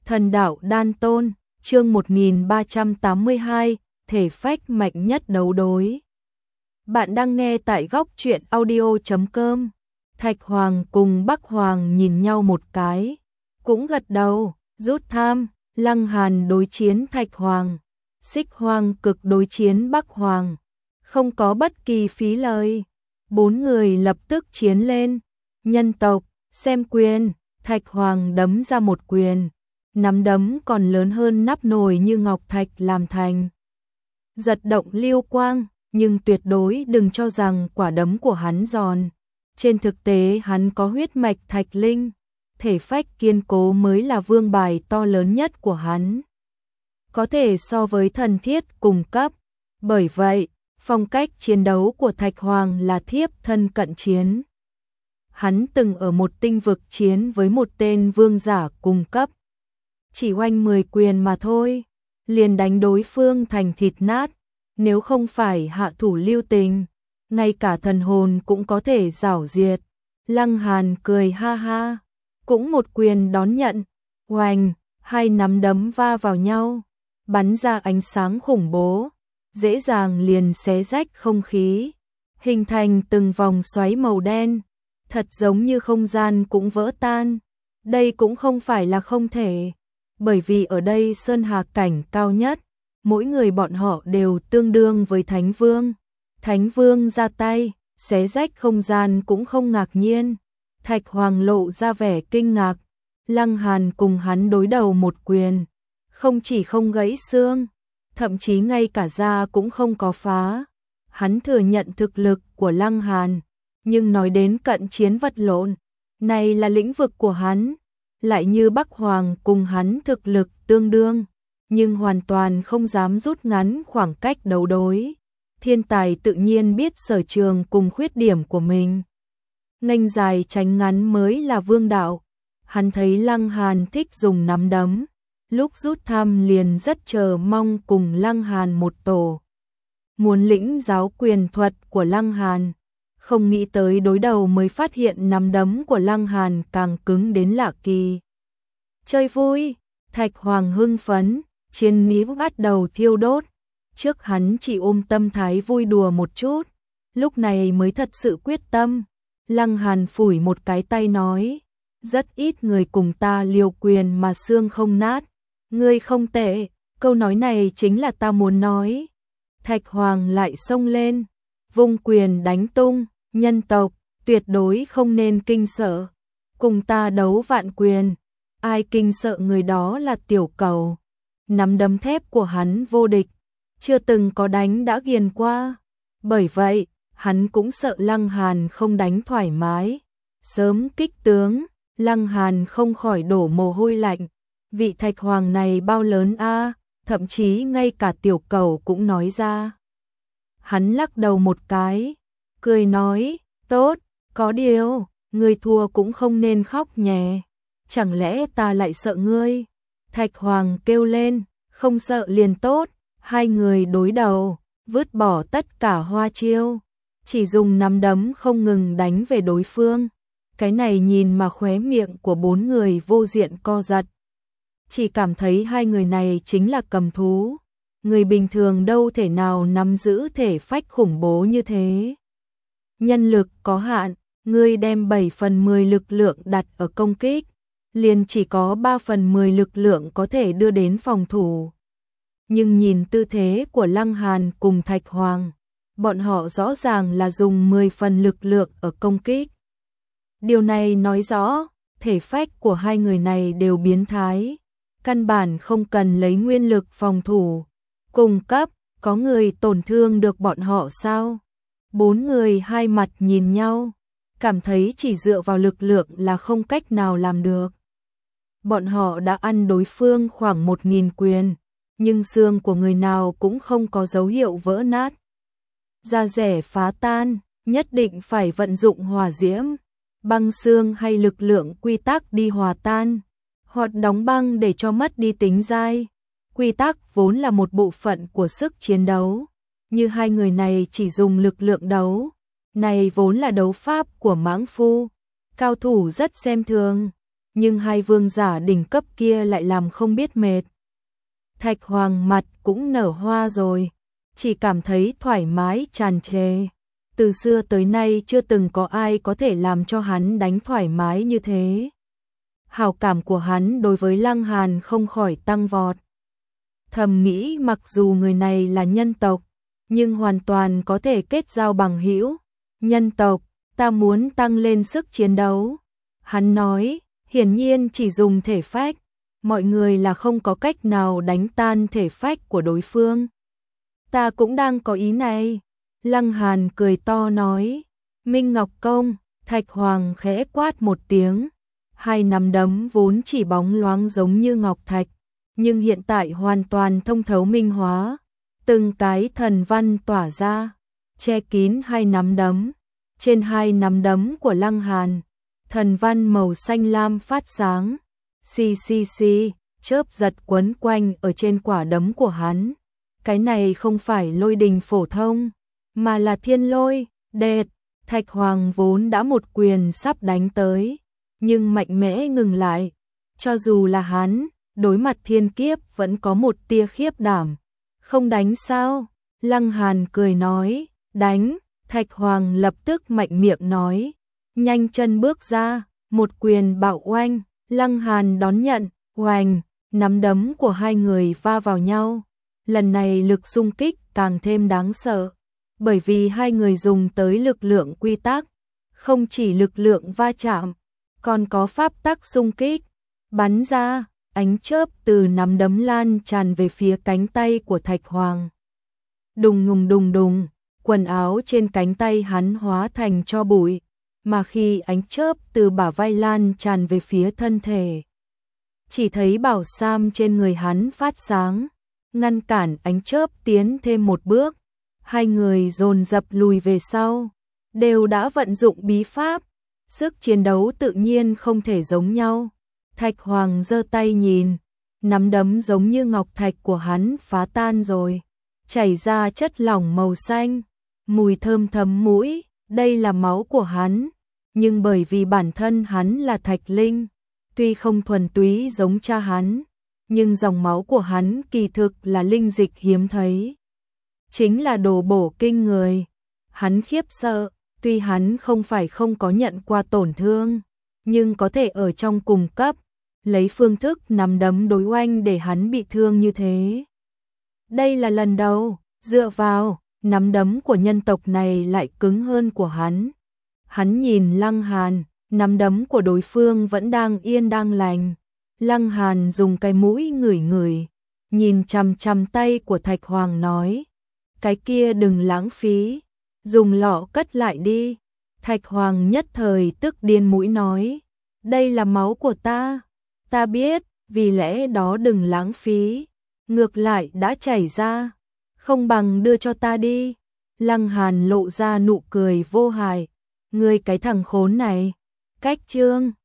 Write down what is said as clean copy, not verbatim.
Thần đạo đan tôn, chương 1382, thể phách mạnh nhất đấu đối. Bạn đang nghe tại góc truyện audio.com. Thạch Hoàng cùng Bắc Hoàng nhìn nhau một cái, cũng gật đầu, rút tham. Lăng Hàn đối chiến Thạch Hoàng, Xích Hoang Cực đối chiến Bắc Hoàng, không có bất kỳ phí lời. Bốn người lập tức chiến lên. Nhân tộc, xem quyền. Thạch Hoàng đấm ra một quyền, nắm đấm còn lớn hơn nắp nồi như ngọc thạch làm thành. Giật động lưu quang, nhưng tuyệt đối đừng cho rằng quả đấm của hắn giòn. Trên thực tế hắn có huyết mạch thạch linh, thể phách kiên cố mới là vương bài to lớn nhất của hắn. Có thể so với thần thiết cùng cấp. Bởi vậy, phong cách chiến đấu của Thạch Hoàng là thiếp thân cận chiến. Hắn từng ở một tinh vực chiến với một tên vương giả cùng cấp. Chỉ oanh 10 quyền mà thôi, liền đánh đối phương thành thịt nát. Nếu không phải hạ thủ lưu tình, ngay cả thần hồn cũng có thể giảo diệt. Lăng Hàn cười ha ha, cũng một quyền đón nhận. Oanh, hai nắm đấm va vào nhau, bắn ra ánh sáng khủng bố, dễ dàng liền xé rách không khí, hình thành từng vòng xoáy màu đen. Thật giống như không gian cũng vỡ tan. Đây cũng không phải là không thể, bởi vì ở đây sơn hà cảnh cao nhất, mỗi người bọn họ đều tương đương với Thánh Vương. Thánh Vương ra tay, xé rách không gian cũng không ngạc nhiên. Thạch Hoàng lộ ra vẻ kinh ngạc. Lăng Hàn cùng hắn đối đầu một quyền, không chỉ không gãy xương, thậm chí ngay cả da cũng không có phá. Hắn thừa nhận thực lực của Lăng Hàn, nhưng nói đến cận chiến vật lộn, này là lĩnh vực của hắn. Lại như Bắc Hoàng cùng hắn thực lực tương đương, nhưng hoàn toàn không dám rút ngắn khoảng cách đấu đối. Thiên tài tự nhiên biết sở trường cùng khuyết điểm của mình, nghênh dài tránh ngắn mới là vương đạo. Hắn thấy Lăng Hàn thích dùng nắm đấm, lúc rút thăm liền rất chờ mong cùng Lăng Hàn một tổ, muốn lĩnh giáo quyền thuật của Lăng Hàn. Không nghĩ tới đối đầu mới phát hiện nắm đấm của Lăng Hàn càng cứng đến lạ kỳ. Chơi vui, Thạch Hoàng hưng phấn, chiến ý bắt đầu thiêu đốt. Trước hắn chỉ ôm tâm thái vui đùa một chút, lúc này mới thật sự quyết tâm. Lăng Hàn phủi một cái tay nói, rất ít người cùng ta liều quyền mà xương không nát. Ngươi không tệ, câu nói này chính là ta muốn nói. Thạch Hoàng lại xông lên, vung quyền đánh tung. Nhân tộc, tuyệt đối không nên kinh sợ. Cùng ta đấu vạn quyền, ai kinh sợ người đó là tiểu cầu. Nắm đấm thép của hắn vô địch, chưa từng có đánh đã ghiền qua. Bởi vậy, hắn cũng sợ Lăng Hàn không đánh thoải mái. Sớm kích tướng, Lăng Hàn không khỏi đổ mồ hôi lạnh. Vị Thạch Hoàng này bao lớn a, thậm chí ngay cả tiểu cầu cũng nói ra. Hắn lắc đầu một cái, cười nói, tốt, có điều, ngươi thua cũng không nên khóc nhè. Chẳng lẽ ta lại sợ ngươi? Thạch Hoàng kêu lên, không sợ liền tốt. Hai người đối đầu, vứt bỏ tất cả hoa chiêu, chỉ dùng nắm đấm không ngừng đánh về đối phương. Cái này nhìn mà khóe miệng của bốn người vô diện co giật. Chỉ cảm thấy hai người này chính là cầm thú. Người bình thường đâu thể nào nắm giữ thể phách khủng bố như thế. Nhân lực có hạn, ngươi đem 7 phần 10 lực lượng đặt ở công kích, liền chỉ có 3 phần 10 lực lượng có thể đưa đến phòng thủ. Nhưng nhìn tư thế của Lăng Hàn cùng Thạch Hoàng, bọn họ rõ ràng là dùng 10 phần lực lượng ở công kích. Điều này nói rõ, thể phách của hai người này đều biến thái, căn bản không cần lấy nguyên lực phòng thủ. Cùng cấp, có người tổn thương được bọn họ sao? Bốn người hai mặt nhìn nhau, cảm thấy chỉ dựa vào lực lượng là không cách nào làm được. Bọn họ đã ăn đối phương khoảng 1000 quyền, nhưng xương của người nào cũng không có dấu hiệu vỡ nát. Da rẻ phá tan, nhất định phải vận dụng hỏa diễm, băng xương hay lực lượng quy tắc đi hòa tan, hoặc đóng băng để cho mất đi tính dai. Quy tắc vốn là một bộ phận của sức chiến đấu. Như hai người này chỉ dùng lực lượng đấu, này vốn là đấu pháp của mãng phu, cao thủ rất xem thường. nhưng hai vương giả đỉnh cấp kia lại làm không biết mệt. Thạch Hoàng mặt cũng nở hoa rồi, chỉ cảm thấy thoải mái tràn trề. Từ xưa tới nay chưa từng có ai có thể làm cho hắn đánh thoải mái như thế. Hảo cảm của hắn đối với Lăng Hàn không khỏi tăng vọt. Thầm nghĩ mặc dù người này là nhân tộc, nhưng hoàn toàn có thể kết giao bằng hữu. Nhân tộc, ta muốn tăng lên sức chiến đấu. Hắn nói, hiển nhiên chỉ dùng thể phách, mọi người là không có cách nào đánh tan thể phách của đối phương. Ta cũng đang có ý này. Lăng Hàn cười to nói, Minh Ngọc Công. Thạch Hoàng khẽ quát một tiếng, hai nắm đấm vốn chỉ bóng loáng giống như ngọc thạch, nhưng hiện tại hoàn toàn thông thấu minh hóa, từng cái thần văn tỏa ra, che kín hai nắm đấm. Trên hai nắm đấm của Lăng Hàn, thần văn màu xanh lam phát sáng, xì xì xì, chớp giật quấn quanh ở trên quả đấm của hắn. Cái này không phải lôi đình phổ thông, mà là thiên lôi, đệt. Thạch Hoàng vốn đã một quyền sắp đánh tới, nhưng mạnh mẽ ngừng lại. Cho dù là hắn, đối mặt thiên kiếp vẫn có một tia khiếp đảm. Không đánh sao? Lăng Hàn cười nói, đánh. Thạch Hoàng lập tức mạnh miệng nói, nhanh chân bước ra, một quyền bạo oanh. Lăng Hàn đón nhận, oanh, nắm đấm của hai người va vào nhau. Lần này lực xung kích càng thêm đáng sợ, bởi vì hai người dùng tới lực lượng quy tắc, không chỉ lực lượng va chạm, còn có pháp tắc xung kích. Bắn ra, ánh chớp từ nắm đấm lan tràn về phía cánh tay của Thạch Hoàng. Đùng đùng đùng đùng, quần áo trên cánh tay hắn hóa thành tro bụi, mà khi ánh chớp từ bả vai lan tràn về phía thân thể, chỉ thấy bảo sam trên người hắn phát sáng, ngăn cản ánh chớp tiến thêm một bước. Hai người dồn dập lùi về sau, đều đã vận dụng bí pháp, sức chiến đấu tự nhiên không thể giống nhau. Thạch Hoàng giơ tay nhìn, nắm đấm giống như ngọc thạch của hắn phá tan rồi, chảy ra chất lỏng màu xanh, mùi thơm thấm mũi, đây là máu của hắn, nhưng bởi vì bản thân hắn là Thạch Linh, tuy không thuần túy giống cha hắn, nhưng dòng máu của hắn kỳ thực là linh dịch hiếm thấy, chính là đồ bổ kinh người. Hắn khiếp sợ, tuy hắn không phải không có nhận qua tổn thương, nhưng có thể ở trong cùng cấp, lấy phương thức nắm đấm đối oanh để hắn bị thương như thế. Đây là lần đầu, dựa vào, nắm đấm của nhân tộc này lại cứng hơn của hắn. Hắn nhìn Lăng Hàn, nắm đấm của đối phương vẫn đang yên đang lành. Lăng Hàn dùng cái mũi ngửi ngửi, nhìn chằm chằm tay của Thạch Hoàng nói, cái kia đừng lãng phí, dùng lọ cất lại đi. Thạch Hoàng nhất thời tức điên mũi nói, đây là máu của ta biết, vì lẽ đó đừng lãng phí, ngược lại đã chảy ra, không bằng đưa cho ta đi. Lăng Hàn lộ ra nụ cười vô hại, ngươi cái thằng khốn này, cách chương